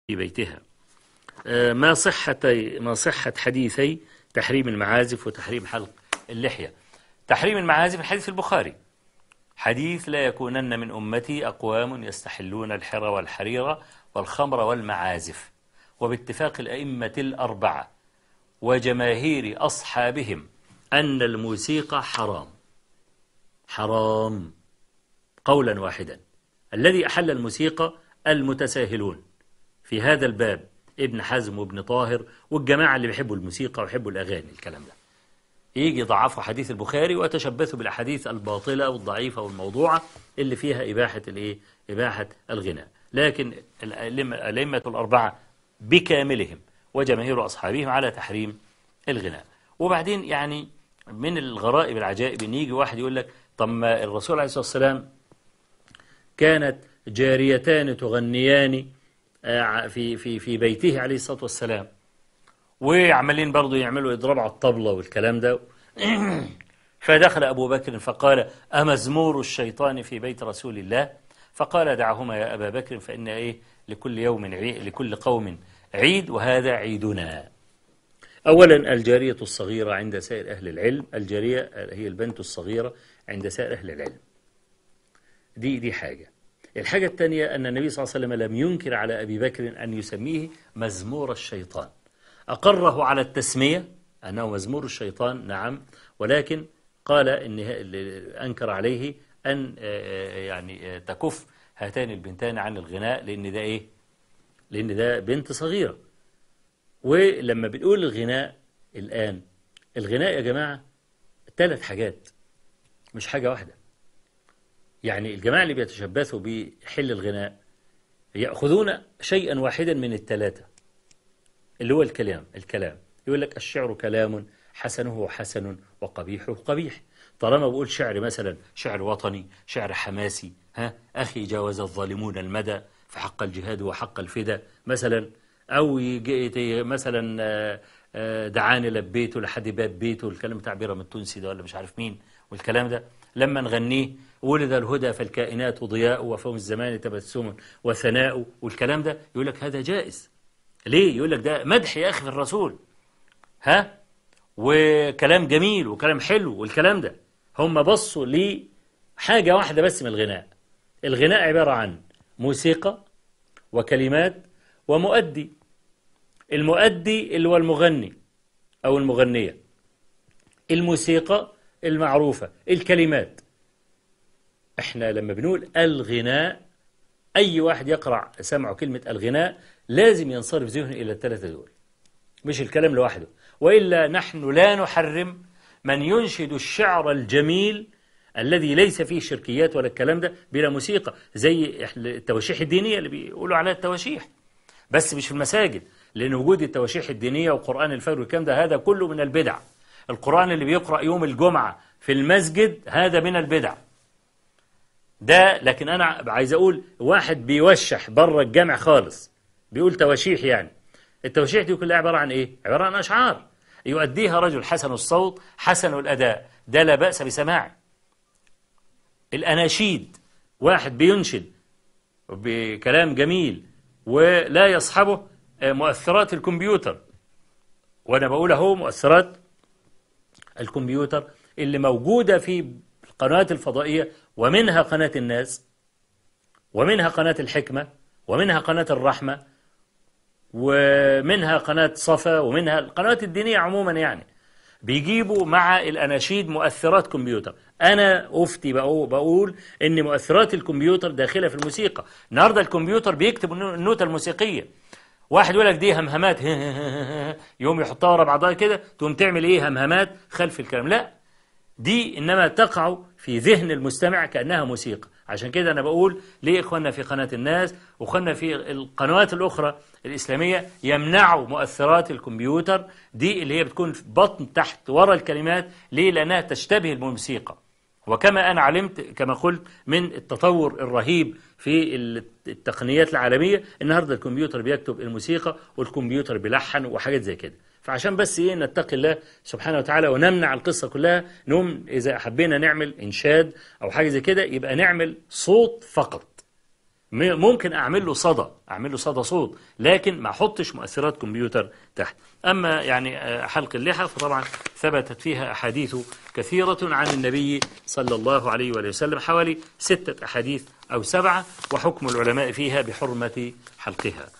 في بيتها. ما صحة حديثي تحريم المعازف وتحريم حلق اللحية؟ تحريم المعازف الحديث في البخاري، حديث لا يكونن من أمتي أقوام يستحلون الحر والحرير والخمر والمعازف، وباتفاق الأئمة الأربعة وجماهير أصحابهم أن الموسيقى حرام، حرام قولا واحدا. الذي أحل الموسيقى المتساهلون في هذا الباب، ابن حزم وابن طاهر والجماعة اللي بيحبوا الموسيقى ويحبوا الأغاني، الكلام ده يجي ضعفوا حديث البخاري وتشبثوا بالأحاديث الباطلة والضعيفة والموضوعة اللي فيها إباحة الغناء. لكن الأئمة الأربعة بكاملهم وجماهير أصحابهم على تحريم الغناء. وبعدين يعني من الغرائب العجائب إن يجي واحد يقول لك طب ما الرسول عليه الصلاة والسلام كانت جاريتان تغنيان في بيته عليه الصلاة والسلام، وعمالين برضو يعملوا إضراب على الطبلة والكلام ده. فدخل أبو بكر فقال أمزمور الشيطان في بيت رسول الله؟ فقال دعهما يا أبا بكر فإن لكل قوم عيد وهذا عيدنا. أولا الجارية الصغيرة عند سائر أهل العلم، الجارية هي البنت الصغيرة عند سائر أهل العلم، دي حاجة. الحاجة الثانية أن النبي صلى الله عليه وسلم لم ينكر على أبي بكر أن يسميه مزمور الشيطان، أقره على التسمية أنه مزمور الشيطان نعم، ولكن قال إن أنكر عليه أن يعني تكف هاتان البنتان عن الغناء، لأن ده بنت صغيرة. ولما بنقول الغناء الآن، الغناء يا جماعة 3 حاجات مش حاجة واحدة. يعني الجماعة اللي بيتشبثوا بحل الغناء يأخذون شيئا واحدا من ال3 اللي هو الكلام. يقول لك الشعر كلام حسنه حسن وقبيحه قبيح. طالما بقول شعر مثلا شعر وطني، شعر حماسي، أخي جاوز الظالمون المدى فحق الجهاد وحق الفدا مثلا، أو مثلا دعاني لبيته لحد باب بيته، الكلام بتاع بيرم التونسي ده ولا مش عارف مين، والكلام ده لما نغنيه ولد الهدى فالكائنات ضياء وفوم الزمان تبسم وثناء، والكلام ده يقول لك هذا جائز. ليه؟ يقول لك ده مدح يا أخي في الرسول، وكلام جميل وكلام حلو والكلام ده. هم بصوا لحاجة واحدة بس من الغناء. الغناء عبارة عن موسيقى وكلمات ومؤدي. المؤدي اللي هو المغني أو المغنية، الموسيقى المعروفة، الكلمات. احنا لما بنقول الغناء، أي واحد يقرأ سمعه كلمة الغناء لازم ينصرف ذهنه إلى ال3 دول، مش الكلام لوحده. وإلا نحن لا نحرم من ينشد الشعر الجميل الذي ليس فيه شركيات ولا الكلام ده بلا موسيقى، زي التواشيح الدينية اللي بيقولوا عليها التواشيح، بس مش في المساجد، لأن وجود التواشيح الدينية وقرآن الفجر والكلام ده هذا كله من البدع. القرآن اللي بيقرأ يوم الجمعة في المسجد هذا من البدع ده. لكن أنا عايز أقول واحد بيوشح بره الجامع خالص بيقول تواشيح، يعني التواشيح دي كلها عبارة عن إيه؟ عبارة عن أشعار يؤديها رجل حسن الصوت حسن الأداء، ده لا بأس بسماعه. الأناشيد واحد بينشد بكلام جميل ولا يصحبه مؤثرات الكمبيوتر، وأنا بقول أهو مؤثرات الكمبيوتر اللي موجودة في القنوات الفضائية، ومنها قناة الناس ومنها قناة الحكمة ومنها قناة الرحمة ومنها قناة صفا ومنها القنوات الدينية عموما، يعني بيجيبوا مع الأناشيد مؤثرات كمبيوتر. أنا أفتي بقول إن مؤثرات الكمبيوتر داخلة في الموسيقى. النهاردة الكمبيوتر بيكتب النوتة الموسيقية، واحد يقول لك دي همهمات يوم يحطها ورا بعضها كده تقوم تعمل إيه؟ همهمات خلف الكلام. لا، دي إنما تقع في ذهن المستمع كأنها موسيقى. عشان كده أنا بقول ليه إخواننا في قناة الناس وإخواننا في القنوات الأخرى الإسلامية يمنعوا مؤثرات الكمبيوتر دي اللي هي بتكون في بطن تحت ورا الكلمات. ليه؟ لأنها تشتبه الموسيقى. وكما أنا علمت كما قلت من التطور الرهيب في التقنيات العالمية، النهاردة الكمبيوتر بيكتب الموسيقى والكمبيوتر بيلحن وحاجات زي كده. فعشان بس نتقي الله سبحانه وتعالى ونمنع القصة كلها، نقوم إذا حبينا نعمل إنشاد أو حاجة زي كده يبقى نعمل صوت فقط، ممكن أعمل له صدى صوت، لكن ما أحطش مؤثرات كمبيوتر تحت. أما يعني حلق اللحى فطبعا ثبتت فيها أحاديث كثيرة عن النبي صلى الله عليه وآله وسلم، حوالي 6 أحاديث أو 7، وحكم العلماء فيها بحرمة حلقها.